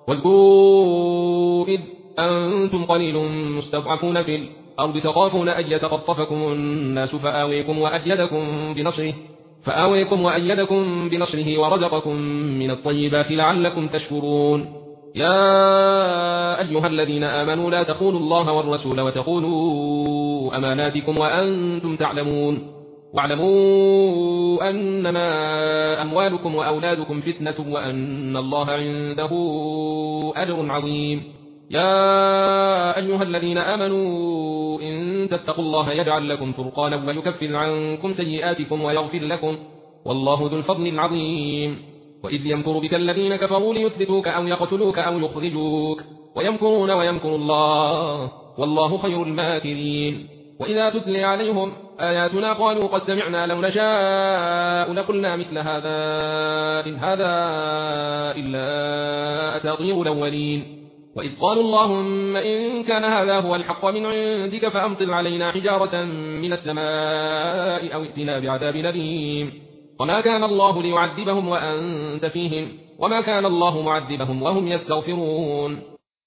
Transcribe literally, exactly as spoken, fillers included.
واذكروا إذ أنتم قليل مستضعفون في الأرض تخافون أن يتخطفكم الناس فآويكم وأيدكم بنصره فآويكم وأيدكم بنصره ورزقكم من الطيبات لعلكم تشكرون. يا أيها الذين آمنوا لا تخونوا الله والرسول وتخونوا أماناتكم وأنتم تعلمون واعلموا أنما أموالكم وأولادكم فتنة وأن الله عنده أجر عظيم. يا أيها الذين آمنوا إن تتقوا الله يجعل لكم فرقانا ويكفر عنكم سيئاتكم ويغفر لكم والله ذو الفضل العظيم. وإذ يمكر بك الذين كفروا ليثبتوك أو يقتلوك أو يخرجوك ويمكرون ويمكر الله والله خير الماكرين. وإذا تتلي عليهم آياتنا قالوا قد سمعنا لو نشاء لقلنا مثل هذا إن هذا إلا أساطير الأولين. وإذ قالوا اللهم إن كان هذا هو الحق من عندك فأمطر علينا حجارة من السماء أو ائتنا بعذاب أليم. وما كان الله ليعذبهم وأنت فيهم وما كان الله معذبهم وهم يستغفرون.